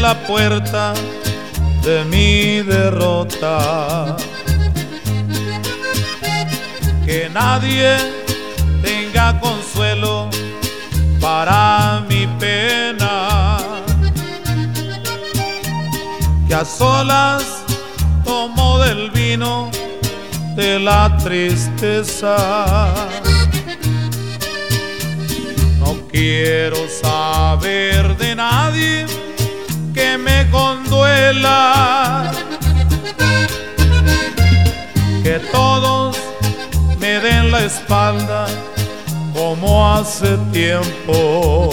la puerta de mi derrota. Que nadie tenga consuelo para mi pena, que a solas tomo del vino de la tristeza. No quiero saber de nadie que me conduela, que todos me den la espalda como hace tiempo,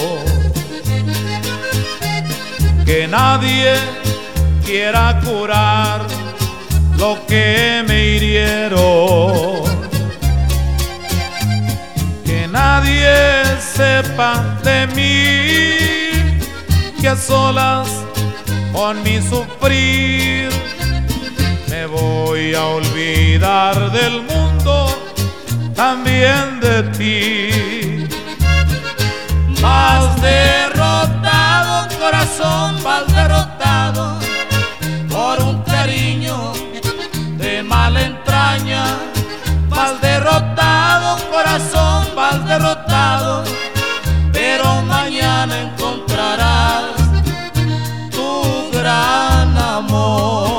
que nadie quiera curar lo que me hirieron, que nadie sepa de mí, que a solas con mi sufrir me voy a olvidar del mundo, también de ti. Vas derrotado, corazón, vas derrotado por un cariño de mala entraña. Vas derrotado, corazón, vas derrotado, pero mañana encontrarás tu gran amor.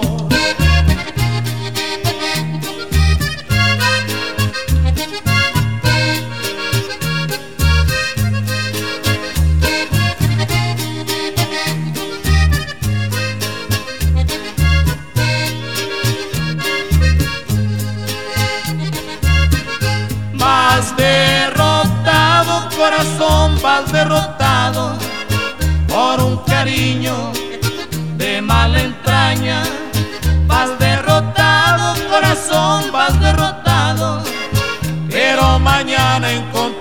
Vas derrotado, corazón, vas derrotado por un cariño de mala entraña. Vas derrotado, corazón, vas derrotado, pero mañana encontrarás